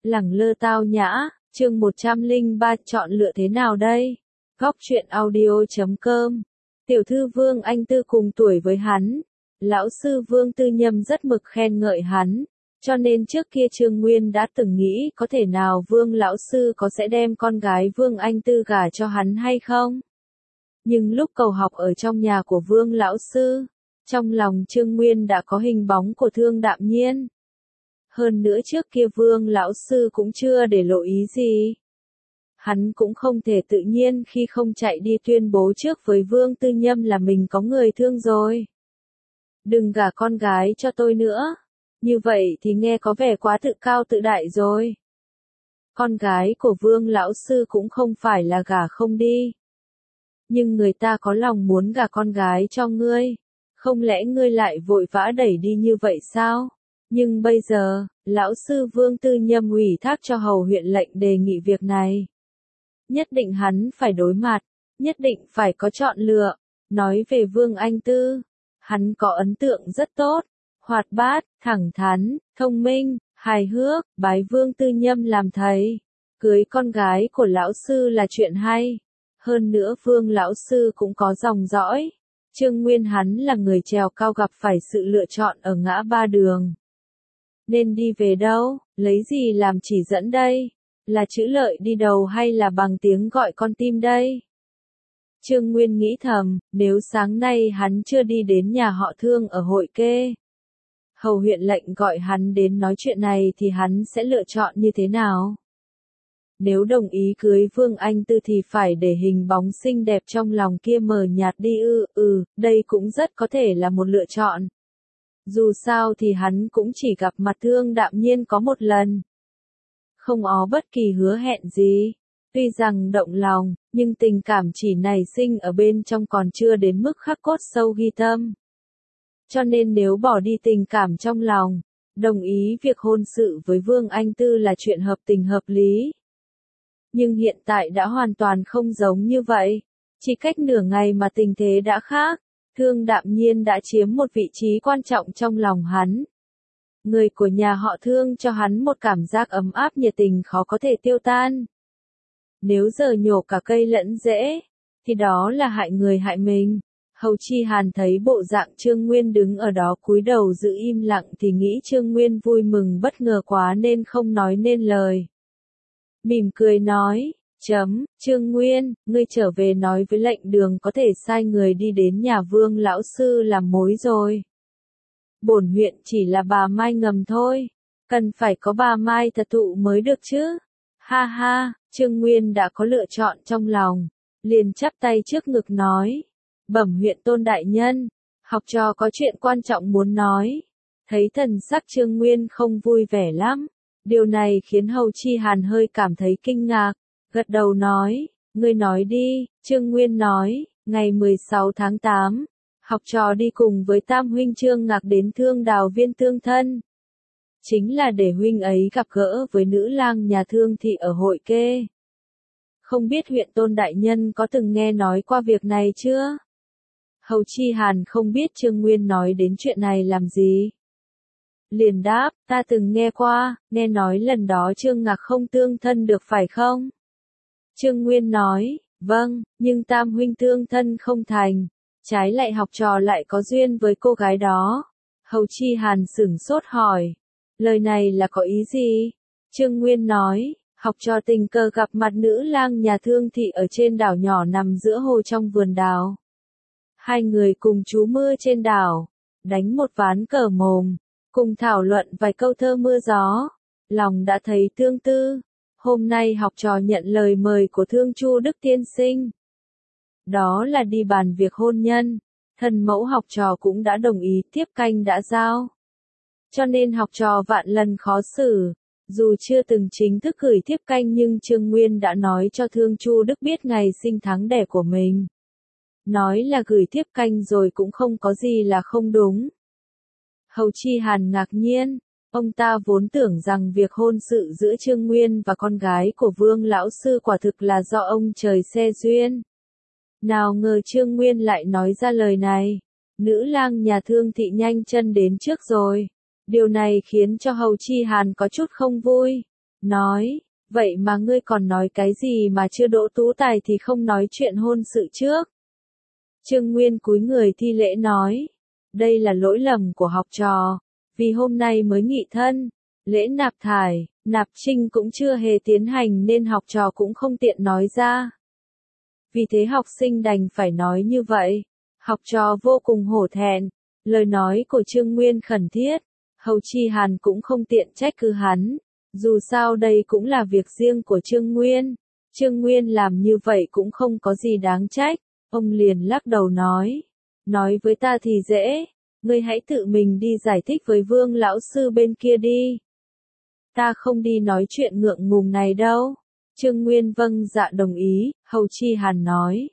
Lẳng lơ tao nhã, chương 103 chọn lựa thế nào đây? Góc truyện audio.com. Tiểu thư Vương Anh Tư cùng tuổi với hắn. Lão sư Vương Tư Nhâm rất mực khen ngợi hắn. Cho nên trước kia Trương Nguyên đã từng nghĩ có thể nào Vương lão sư có sẽ đem con gái Vương Anh Tư gả cho hắn hay không? Nhưng lúc cầu học ở trong nhà của Vương lão sư, trong lòng Trương Nguyên đã có hình bóng của Thương Đạm Nhiên. Hơn nữa trước kia Vương lão sư cũng chưa để lộ ý gì. Hắn cũng không thể tự nhiên khi không chạy đi tuyên bố trước với Vương Tư Nhâm là mình có người thương rồi. Đừng gả con gái cho tôi nữa. Như vậy thì nghe có vẻ quá tự cao tự đại rồi. Con gái của Vương lão sư cũng không phải là gả không đi. Nhưng người ta có lòng muốn gả con gái cho ngươi. Không lẽ ngươi lại vội vã đẩy đi như vậy sao? Nhưng bây giờ, lão sư Vương Tư Nhâm ủy thác cho hầu huyện lệnh đề nghị việc này. Nhất định hắn phải đối mặt, nhất định phải có chọn lựa. Nói về Vương Anh Tư, hắn có ấn tượng rất tốt, hoạt bát, thẳng thắn, thông minh, hài hước, bái Vương Tư Nhâm làm thầy. Cưới con gái của lão sư là chuyện hay. Hơn nữa Vương lão sư cũng có dòng dõi. Trương Nguyên hắn là người trèo cao gặp phải sự lựa chọn ở ngã ba đường. Nên đi về đâu, lấy gì làm chỉ dẫn đây? Là chữ lợi đi đầu hay là bằng tiếng gọi con tim đây? Trương Nguyên nghĩ thầm, nếu sáng nay hắn chưa đi đến nhà họ Thương ở Hội Kê, hầu huyện lệnh gọi hắn đến nói chuyện này thì hắn sẽ lựa chọn như thế nào? Nếu đồng ý cưới Vương Anh Tư thì phải để hình bóng xinh đẹp trong lòng kia mờ nhạt đi đây cũng rất có thể là một lựa chọn. Dù sao thì hắn cũng chỉ gặp mặt Thương Đạm Nhiên có một lần. Không có bất kỳ hứa hẹn gì. Tuy rằng động lòng, nhưng tình cảm chỉ nảy sinh ở bên trong còn chưa đến mức khắc cốt sâu ghi tâm. Cho nên nếu bỏ đi tình cảm trong lòng, đồng ý việc hôn sự với Vương Anh Tư là chuyện hợp tình hợp lý. Nhưng hiện tại đã hoàn toàn không giống như vậy. Chỉ cách nửa ngày mà tình thế đã khác. Thương Đạm Nhiên đã chiếm một vị trí quan trọng trong lòng hắn. Người của nhà họ Thương cho hắn một cảm giác ấm áp nhiệt tình khó có thể tiêu tan. Nếu giờ nhổ cả cây lẫn rễ, thì đó là hại người hại mình. Hầu Chi Hàn thấy bộ dạng Trương Nguyên đứng ở đó cúi đầu giữ im lặng thì nghĩ Trương Nguyên vui mừng bất ngờ quá nên không nói nên lời. Mỉm cười nói, Trương Nguyên, ngươi trở về nói với lệnh đường có thể sai người đi đến nhà Vương lão sư làm mối rồi. Bổn huyện chỉ là bà Mai ngầm thôi, cần phải có bà Mai thật thụ mới được chứ. Ha ha, Trương Nguyên đã có lựa chọn trong lòng, liền chắp tay trước ngực nói, bẩm huyện tôn đại nhân, học trò có chuyện quan trọng muốn nói. Thấy thần sắc Trương Nguyên không vui vẻ lắm, điều này khiến Hầu Chi Hàn hơi cảm thấy kinh ngạc, gật đầu nói, ngươi nói đi. Trương Nguyên nói, ngày 16 tháng 8, học trò đi cùng với tam huynh Trương Ngạc đến Thương Đào Viên tương thân. Chính là để huynh ấy gặp gỡ với nữ lang nhà Thương thị ở Hội Kê. Không biết huyện tôn đại nhân có từng nghe nói qua việc này chưa? Hầu Chi Hàn không biết Trương Nguyên nói đến chuyện này làm gì. Liền đáp, ta từng nghe qua, nghe nói lần đó Trương Ngạc không tương thân được phải không? Trương Nguyên nói, vâng, nhưng tam huynh tương thân không thành. Trái lại học trò lại có duyên với cô gái đó. Hầu Chi Hàn sửng sốt hỏi. Lời này là có ý gì? Trương Nguyên nói, học trò tình cờ gặp mặt nữ lang nhà Thương thị ở trên đảo nhỏ nằm giữa hồ trong vườn đào. Hai người cùng trú mưa trên đảo, đánh một ván cờ mồm, cùng thảo luận vài câu thơ mưa gió. Lòng đã thấy tương tư. Hôm nay học trò nhận lời mời của Thương Chu Đức tiên sinh. Đó là đi bàn việc hôn nhân. Thần mẫu học trò cũng đã đồng ý, tiếp canh đã giao. Cho nên học trò vạn lần khó xử. Dù chưa từng chính thức gửi tiếp canh nhưng Trương Nguyên đã nói cho Thương Chu Đức biết ngày sinh tháng đẻ của mình. Nói là gửi tiếp canh rồi cũng không có gì là không đúng. Hầu Chi Hàn ngạc nhiên. Ông ta vốn tưởng rằng việc hôn sự giữa Trương Nguyên và con gái của Vương lão sư quả thực là do ông trời xe duyên. Nào ngờ Trương Nguyên lại nói ra lời này. Nữ lang nhà Thương thị nhanh chân đến trước rồi. Điều này khiến cho Hầu Chi Hàn có chút không vui. nói, vậy mà ngươi còn nói cái gì mà chưa đỗ tú tài thì không nói chuyện hôn sự trước. Trương Nguyên cúi người thi lễ nói, đây là lỗi lầm của học trò, vì hôm nay mới nghị thân, lễ nạp thải, nạp trinh cũng chưa hề tiến hành nên học trò cũng không tiện nói ra. Vì thế học sinh đành phải nói như vậy. Học trò vô cùng hổ thẹn, lời nói của Trương Nguyên khẩn thiết, Hầu Chi Hàn cũng không tiện trách cứ hắn, dù sao đây cũng là việc riêng của Trương Nguyên. Trương Nguyên làm như vậy cũng không có gì đáng trách, ông liền lắc đầu nói với ta thì dễ, ngươi hãy tự mình đi giải thích với Vương lão sư bên kia đi. Ta không đi nói chuyện ngượng ngùng này đâu. Trương Nguyên vâng dạ đồng ý, Hầu Chi Hàn nói.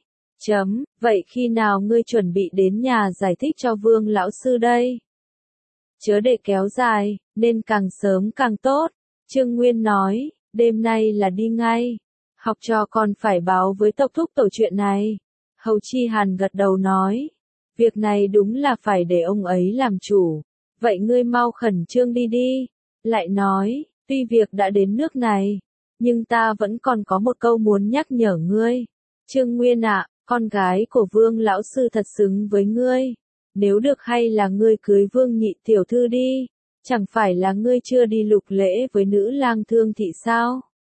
Vậy khi nào ngươi chuẩn bị đến nhà giải thích cho Vương lão sư đây? Chớ để kéo dài, nên càng sớm càng tốt. Trương Nguyên nói, đêm nay là đi ngay. Học trò còn phải báo với tộc thúc tổ chuyện này. Hầu Chi Hàn gật đầu nói, việc này đúng là phải để ông ấy làm chủ. Vậy ngươi mau khẩn trương đi đi. Lại nói, tuy việc đã đến nước này, nhưng ta vẫn còn có một câu muốn nhắc nhở ngươi. Trương Nguyên ạ, con gái của Vương lão sư thật xứng với ngươi. Nếu được hay là ngươi cưới Vương nhị tiểu thư đi, chẳng phải là ngươi chưa đi lục lễ với nữ lang Thương thị sao?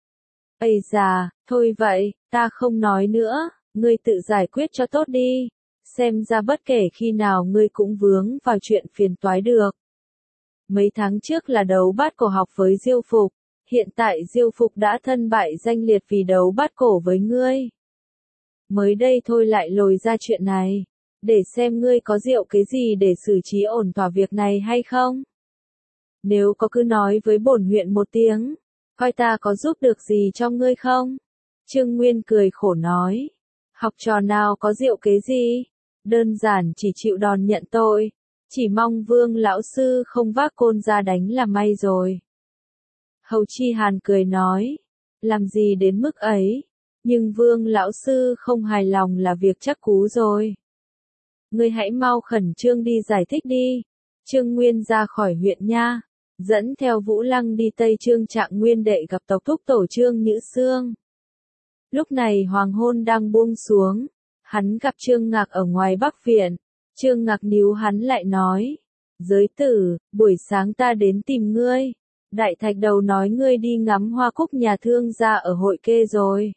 Ây già, thôi vậy, ta không nói nữa, ngươi tự giải quyết cho tốt đi. Xem ra bất kể khi nào ngươi cũng vướng vào chuyện phiền toái được. Mấy tháng trước là đấu bát cổ học với Diêu Phục, hiện tại Diêu Phục đã thân bại danh liệt vì đấu bát cổ với ngươi. Mới đây thôi lại lồi ra chuyện này, để xem ngươi có diệu cái gì để xử trí ổn thỏa việc này hay không. Nếu có cứ nói với bổn huyện một tiếng, coi ta có giúp được gì cho ngươi không? Trương Nguyên cười khổ nói, học trò nào có diệu kế gì, đơn giản chỉ chịu đòn nhận tội, chỉ mong Vương lão sư không vác côn ra đánh là may rồi. Hầu Chi Hàn cười nói, làm gì đến mức ấy, nhưng Vương lão sư không hài lòng là việc chắc cú rồi. Ngươi hãy mau khẩn trương đi giải thích đi. Trương Nguyên ra khỏi huyện nha, dẫn theo Vũ Lăng đi Tây Trương Trạng Nguyên đệ gặp tộc thúc tổ Trương Nhữ Xương. Lúc này hoàng hôn đang buông xuống, hắn gặp Trương Ngạc ở ngoài Bắc viện. Trương Ngạc níu hắn lại nói, giới tử, buổi sáng ta đến tìm ngươi. Đại Thạch Đầu nói ngươi đi ngắm hoa cúc nhà thương gia ở Hội Kê rồi.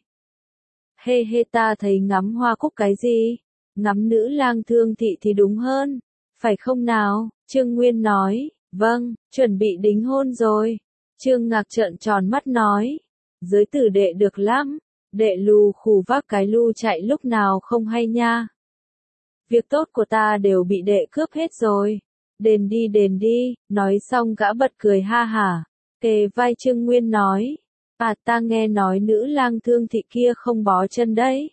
Hê hê, ta thấy ngắm hoa cúc cái gì? Ngắm nữ lang Thương thị thì đúng hơn, phải không nào? Trương Nguyên nói, vâng, chuẩn bị đính hôn rồi. Trương Ngạc trợn tròn mắt nói, giới tử đệ được lắm, đệ lù khù vác cái lu chạy lúc nào không hay nha. Việc tốt của ta đều bị đệ cướp hết rồi. Đền đi, nói xong gã bật cười ha hả. Kề vai Trương Nguyên nói, ta nghe nói nữ lang Thương thị kia không bó chân đấy.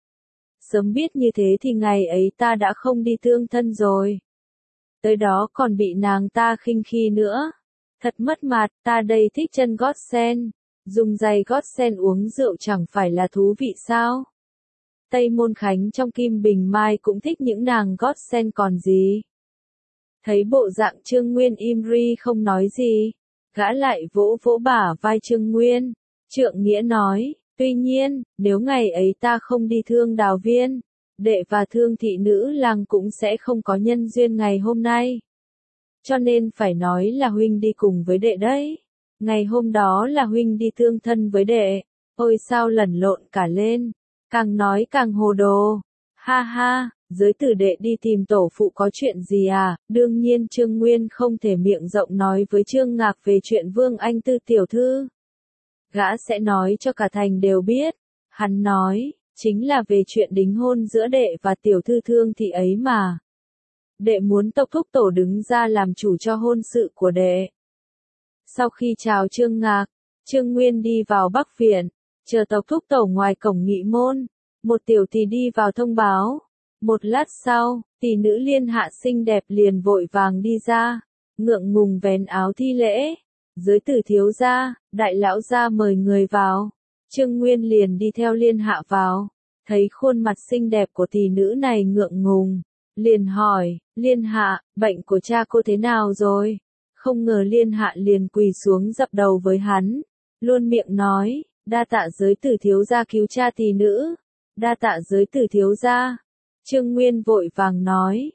Sớm biết như thế thì ngày ấy ta đã không đi thương thân rồi. Tới đó còn bị nàng ta khinh khi nữa. Thật mất mặt, ta đây thích chân gót sen. Dùng giày gót sen uống rượu chẳng phải là thú vị sao? Tây Môn Khánh trong Kim Bình Mai cũng thích những nàng gót sen còn gì. Thấy bộ dạng Trương Nguyên im ri không nói gì, gã lại vỗ vỗ bả vai Trương Nguyên. Trượng Nghĩa nói, tuy nhiên, nếu ngày ấy ta không đi Thương Đào Viên, đệ và Thương thị nữ lang cũng sẽ không có nhân duyên ngày hôm nay. Cho nên phải nói là huynh đi cùng với đệ đấy. Ngày hôm đó là huynh đi thương thân với đệ. Ôi sao lẩn lộn cả lên. Càng nói càng hồ đồ. Ha ha, giới tử đệ đi tìm tổ phụ có chuyện gì à? Đương nhiên Trương Nguyên không thể miệng rộng nói với Trương Ngạc về chuyện Vương Anh Tư tiểu thư. Gã sẽ nói cho cả thành đều biết. Hắn nói, chính là về chuyện đính hôn giữa đệ và tiểu thư Thương thị ấy mà. Đệ muốn tộc thúc tổ đứng ra làm chủ cho hôn sự của đệ. Sau khi chào Trương Ngạc, Trương Nguyên đi vào Bắc viện, chờ tộc thúc tổ ngoài cổng nghị môn. Một tiểu tỷ đi vào thông báo. Một lát sau, tỷ nữ Liên Hạ xinh đẹp liền vội vàng đi ra, ngượng ngùng vén áo thi lễ. Giới tử thiếu gia, đại lão gia mời người vào. Trương Nguyên liền đi theo Liên Hạ vào, thấy khuôn mặt xinh đẹp của tỷ nữ này ngượng ngùng, liền hỏi, Liên Hạ, bệnh của cha cô thế nào rồi? Không ngờ Liên Hạ liền quỳ xuống dập đầu với hắn, luôn miệng nói, đa tạ giới tử thiếu gia cứu cha tỷ nữ, đa tạ giới tử thiếu gia. Trương Nguyên vội vàng nói,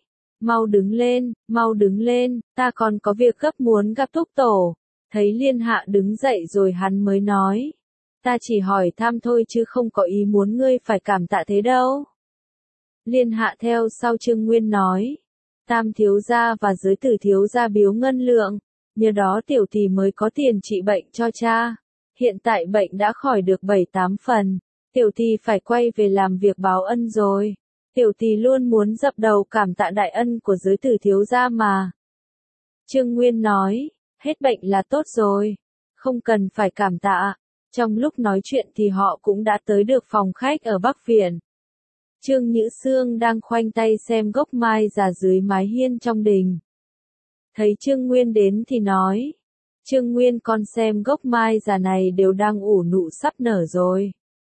mau đứng lên, ta còn có việc gấp muốn gặp thúc tổ. Thấy Liên Hạ đứng dậy rồi hắn mới nói, ta chỉ hỏi thăm thôi chứ không có ý muốn ngươi phải cảm tạ thế đâu. Liên Hạ theo sau Trương Nguyên nói, Tam thiếu gia và giới tử thiếu gia biếu ngân lượng, nhờ đó tiểu tỷ mới có tiền trị bệnh cho cha. Hiện tại bệnh đã khỏi được 7-8 phần, tiểu tỷ phải quay về làm việc báo ân rồi. Tiểu tỷ luôn muốn dập đầu cảm tạ đại ân của giới tử thiếu gia mà. Trương Nguyên nói, hết bệnh là tốt rồi, không cần phải cảm tạ. Trong lúc nói chuyện thì họ cũng đã tới được phòng khách ở Bắc Viện. Trương Nhữ Xương đang khoanh tay xem gốc mai già dưới mái hiên trong đình. Thấy Trương Nguyên đến thì nói, Trương Nguyên con xem gốc mai già này đều đang ủ nụ sắp nở rồi.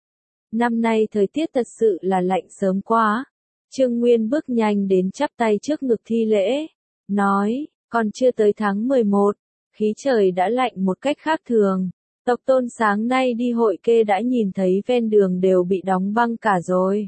Năm nay thời tiết thật sự là lạnh sớm quá. Trương Nguyên bước nhanh đến chắp tay trước ngực thi lễ, nói, còn chưa tới tháng 11, khí trời đã lạnh một cách khác thường. Tộc Tôn sáng nay đi hội kê đã nhìn thấy ven đường đều bị đóng băng cả rồi.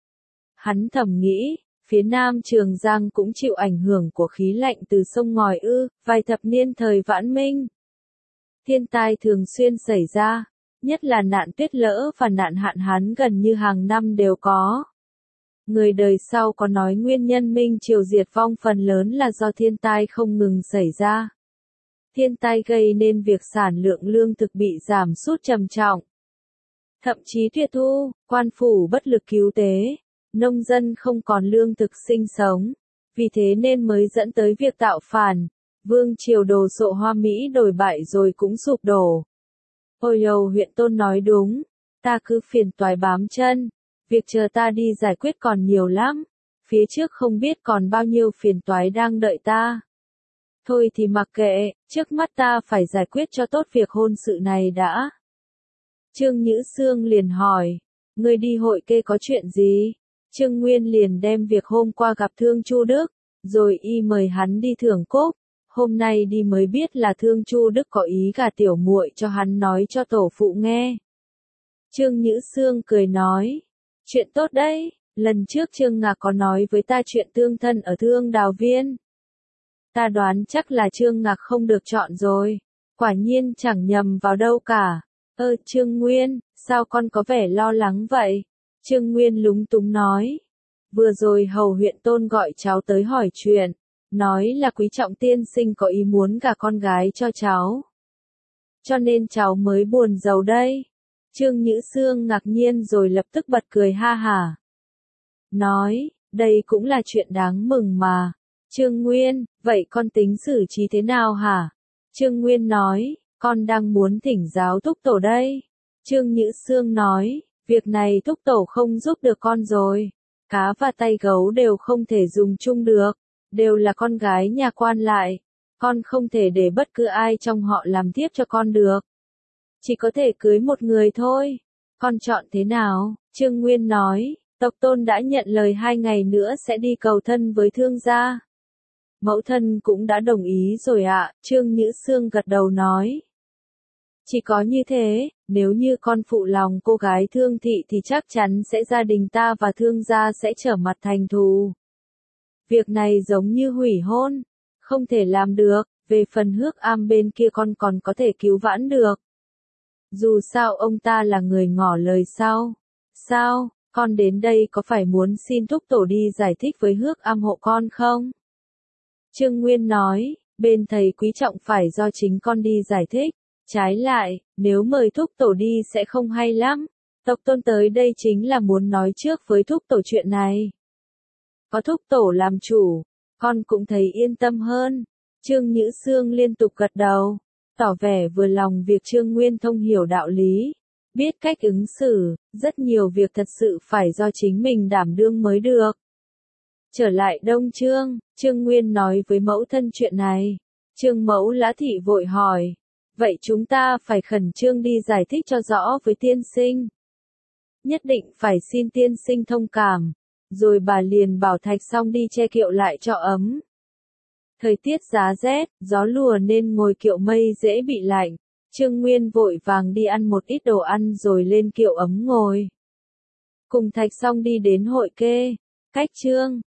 Hắn thầm nghĩ, phía Nam Trường Giang cũng chịu ảnh hưởng của khí lạnh từ sông ngòi ư, vài thập niên thời Vãn Minh. Thiên tai thường xuyên xảy ra, nhất là nạn tuyết lỡ và nạn hạn hán gần như hàng năm đều có. Người đời sau có nói nguyên nhân Minh Triều diệt vong phần lớn là do thiên tai không ngừng xảy ra. Thiên tai gây nên việc sản lượng lương thực bị giảm sút trầm trọng. Thậm chí tuyệt thu, quan phủ bất lực cứu tế, nông dân không còn lương thực sinh sống. Vì thế nên mới dẫn tới việc tạo phản, Vương Triều đồ sộ Hoa Mỹ đổi bại rồi cũng sụp đổ. Ôi dầu huyện Tôn nói đúng, ta cứ phiền toái bám chân, việc chờ ta đi giải quyết còn nhiều lắm, phía trước không biết còn bao nhiêu phiền toái đang đợi ta. Thôi thì mặc kệ, trước mắt ta phải giải quyết cho tốt việc hôn sự này đã. Trương Nhữ Xương liền hỏi, ngươi đi hội kê có chuyện gì? Trương Nguyên liền đem việc hôm qua gặp Thương Chu Đức, rồi y mời hắn đi thưởng cốc. Hôm nay đi mới biết là Thương Chu Đức có ý gả tiểu muội cho hắn nói cho tổ phụ nghe. Trương Nhữ Xương cười nói, chuyện tốt đấy, lần trước Trương Ngạc có nói với ta chuyện tương thân ở Thương Đào Viên. Ta đoán chắc là Trương Ngạc không được chọn rồi, quả nhiên chẳng nhầm vào đâu cả. Trương Nguyên, sao con có vẻ lo lắng vậy? Trương Nguyên lúng túng nói, vừa rồi hầu huyện Tôn gọi cháu tới hỏi chuyện, nói là Quý Trọng tiên sinh có ý muốn gả con gái cho cháu. Cho nên cháu mới buồn rầu đây. Trương Nhữ Xương ngạc nhiên rồi lập tức bật cười ha hả. Nói, đây cũng là chuyện đáng mừng mà. Trương Nguyên, vậy con tính xử trí thế nào hả? Trương Nguyên nói, con đang muốn thỉnh giáo thúc tổ đây. Trương Nhữ Xương nói, việc này thúc tổ không giúp được con rồi. Cá và tay gấu đều không thể dùng chung được, đều là con gái nhà quan lại. Con không thể để bất cứ ai trong họ làm tiếp cho con được. Chỉ có thể cưới một người thôi. Con chọn thế nào? Trương Nguyên nói, tộc Tôn đã nhận lời 2 ngày nữa sẽ đi cầu thân với Thương gia. Mẫu thân cũng đã đồng ý rồi ạ. Trương Nhữ Xương gật đầu nói. Chỉ có như thế, nếu như con phụ lòng cô gái Thương thị thì chắc chắn sẽ gia đình ta và Thương gia sẽ trở mặt thành thù. Việc này giống như hủy hôn, không thể làm được, về phần Hước Am bên kia con còn có thể cứu vãn được. Dù sao ông ta là người ngỏ lời sau. Sao, con đến đây có phải muốn xin thúc tổ đi giải thích với Hước Am hộ con không? Trương Nguyên nói, bên thầy Quý Trọng phải do chính con đi giải thích. Trái lại, nếu mời thúc tổ đi sẽ không hay lắm. Tộc Tôn tới đây chính là muốn nói trước với thúc tổ chuyện này. Có thúc tổ làm chủ, con cũng thấy yên tâm hơn. Trương Nhữ Xương liên tục gật đầu, tỏ vẻ vừa lòng việc Trương Nguyên thông hiểu đạo lý, biết cách ứng xử, rất nhiều việc thật sự phải do chính mình đảm đương mới được. Trở lại Đông Trương, Trương Nguyên nói với mẫu thân chuyện này. Trương Mẫu Lã Thị vội hỏi, vậy chúng ta phải khẩn trương đi giải thích cho rõ với tiên sinh. Nhất định phải xin tiên sinh thông cảm. Rồi bà liền bảo Thạch Song đi che kiệu lại cho ấm. Thời tiết giá rét, gió lùa nên ngồi kiệu mây dễ bị lạnh. Trương Nguyên vội vàng đi ăn một ít đồ ăn rồi lên kiệu ấm ngồi. Cùng Thạch Song đi đến hội kê. Cách Trương